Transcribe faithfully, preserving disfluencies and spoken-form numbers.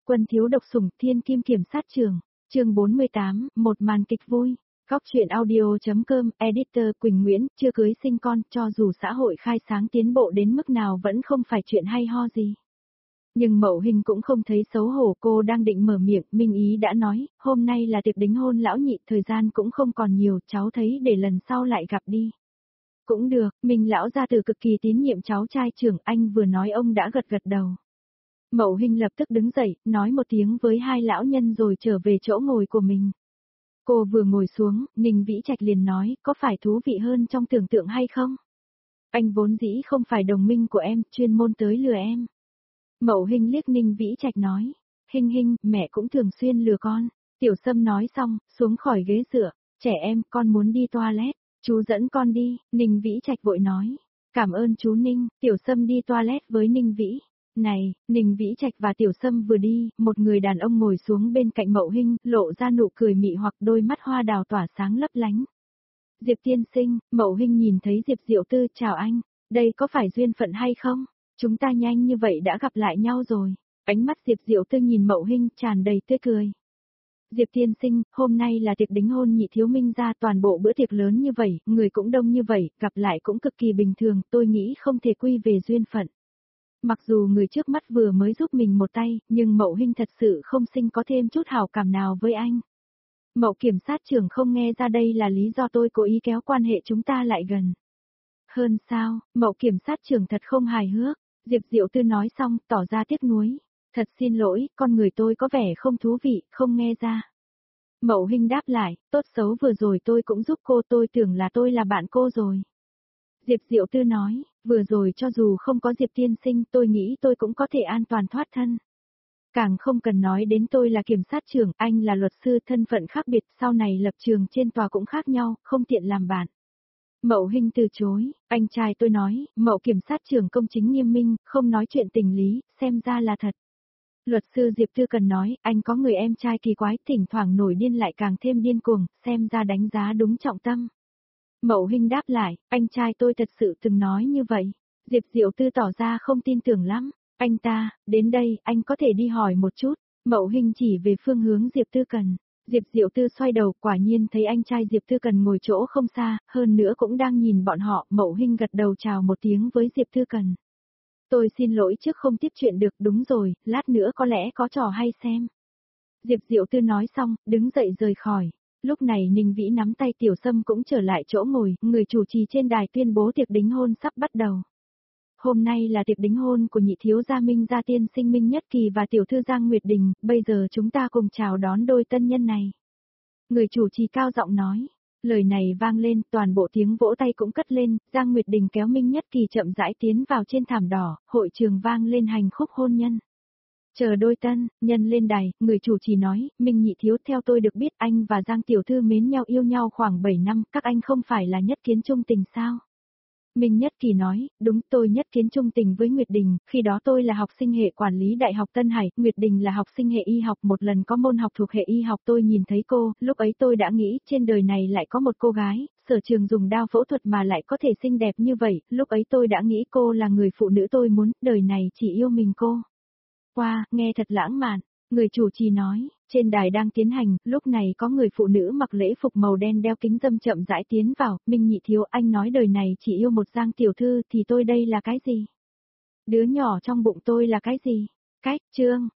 Quân thiếu độc sủng thiên kim kiểm sát trường, chương bốn mươi tám, một màn kịch vui. Góc truyện audio.com, editor Quỳnh Nguyễn, chưa cưới sinh con, cho dù xã hội khai sáng tiến bộ đến mức nào vẫn không phải chuyện hay ho gì. Nhưng Mậu Hình cũng không thấy xấu hổ, cô đang định mở miệng, Minh Ý đã nói, hôm nay là tiệc đính hôn lão nhị, thời gian cũng không còn nhiều, cháu thấy để lần sau lại gặp đi. Cũng được, Minh lão gia tử cực kỳ tín nhiệm cháu trai trưởng, anh vừa nói ông đã gật gật đầu. Mậu Hình lập tức đứng dậy, nói một tiếng với hai lão nhân rồi trở về chỗ ngồi của mình. Cô vừa ngồi xuống, Ninh Vĩ Trạch liền nói, có phải thú vị hơn trong tưởng tượng hay không? Anh vốn dĩ không phải đồng minh của em, chuyên môn tới lừa em. Mậu Hình liếc Ninh Vĩ Trạch nói, Hình Hình, mẹ cũng thường xuyên lừa con. Tiểu Sâm nói xong, xuống khỏi ghế dựa, trẻ em, con muốn đi toilet, chú dẫn con đi, Ninh Vĩ Trạch vội nói. Cảm ơn chú Ninh, Tiểu Sâm đi toilet với Ninh Vĩ. Này, Ninh Vĩ Trạch và Tiểu Sâm vừa đi, một người đàn ông ngồi xuống bên cạnh Mậu Hình, lộ ra nụ cười mị hoặc đôi mắt hoa đào tỏa sáng lấp lánh. Diệp tiên sinh, Mậu Hình nhìn thấy Diệp Diệu Tư, chào anh, đây có phải duyên phận hay không? Chúng ta nhanh như vậy đã gặp lại nhau rồi. Ánh mắt Diệp Diệu Tư nhìn Mậu Hình tràn đầy tươi cười. Diệp tiên sinh, hôm nay là tiệc đính hôn nhị thiếu Minh gia, toàn bộ bữa tiệc lớn như vậy, người cũng đông như vậy, gặp lại cũng cực kỳ bình thường, tôi nghĩ không thể quy về duyên phận. Mặc dù người trước mắt vừa mới giúp mình một tay, nhưng Mậu Hình thật sự không sinh có thêm chút hảo cảm nào với anh. Mậu kiểm sát trưởng không nghe ra đây là lý do tôi cố ý kéo quan hệ chúng ta lại gần. Hơn sao, Mậu kiểm sát trưởng thật không hài hước. Diệp Diệu Tư nói xong, tỏ ra tiếc nuối. Thật xin lỗi, con người tôi có vẻ không thú vị, không nghe ra. Mậu Hình đáp lại, tốt xấu vừa rồi tôi cũng giúp cô, tôi tưởng là tôi là bạn cô rồi. Diệp Diệu Tư nói, vừa rồi cho dù không có Diệp tiên sinh, tôi nghĩ tôi cũng có thể an toàn thoát thân. Càng không cần nói đến tôi là kiểm sát trưởng, anh là luật sư, thân phận khác biệt, sau này lập trường trên tòa cũng khác nhau, không tiện làm bạn. Mậu Hình từ chối, anh trai tôi nói, Mậu kiểm sát trưởng công chính nghiêm minh, không nói chuyện tình lý, xem ra là thật. Luật sư Diệp Tư Cần nói, anh có người em trai kỳ quái, thỉnh thoảng nổi điên lại càng thêm điên cuồng, xem ra đánh giá đúng trọng tâm. Mậu Hình đáp lại, anh trai tôi thật sự từng nói như vậy. Diệp Diệu Tư tỏ ra không tin tưởng lắm. Anh ta, đến đây, anh có thể đi hỏi một chút. Mậu Hình chỉ về phương hướng Diệp Tư Cần. Diệp Diệu Tư xoay đầu, quả nhiên thấy anh trai Diệp Tư Cần ngồi chỗ không xa, hơn nữa cũng đang nhìn bọn họ. Mậu Hình gật đầu chào một tiếng với Diệp Tư Cần. Tôi xin lỗi trước không tiếp chuyện được, đúng rồi, lát nữa có lẽ có trò hay xem. Diệp Diệu Tư nói xong, đứng dậy rời khỏi. Lúc này Ninh Vĩ nắm tay Tiểu Sâm cũng trở lại chỗ ngồi, người chủ trì trên đài tuyên bố tiệc đính hôn sắp bắt đầu. Hôm nay là tiệc đính hôn của nhị thiếu gia Minh gia tiên sinh Minh Nhất Kỳ và tiểu thư Giang Nguyệt Đình, bây giờ chúng ta cùng chào đón đôi tân nhân này. Người chủ trì cao giọng nói, lời này vang lên, toàn bộ tiếng vỗ tay cũng cất lên, Giang Nguyệt Đình kéo Minh Nhất Kỳ chậm rãi tiến vào trên thảm đỏ, hội trường vang lên hành khúc hôn nhân. Chờ đôi tân nhân lên đài, người chủ trì nói, Minh nhị thiếu, theo tôi được biết anh và Giang tiểu thư mến nhau yêu nhau khoảng bảy năm, các anh không phải là nhất kiến chung tình sao? Minh Nhất Kỳ nói, đúng, tôi nhất kiến chung tình với Nguyệt Đình, khi đó tôi là học sinh hệ quản lý Đại học Tân Hải, Nguyệt Đình là học sinh hệ y học, một lần có môn học thuộc hệ y học tôi nhìn thấy cô, lúc ấy tôi đã nghĩ, trên đời này lại có một cô gái, sở trường dùng đao phẫu thuật mà lại có thể xinh đẹp như vậy, lúc ấy tôi đã nghĩ cô là người phụ nữ tôi muốn, đời này chỉ yêu mình cô. Wow, nghe thật lãng mạn, người chủ trì nói, trên đài đang tiến hành, lúc này có người phụ nữ mặc lễ phục màu đen đeo kính râm chậm rãi tiến vào, Minh nhị thiếu, anh nói đời này chỉ yêu một Giang tiểu thư thì tôi đây là cái gì? Đứa nhỏ trong bụng tôi là cái gì? Cách, Trương,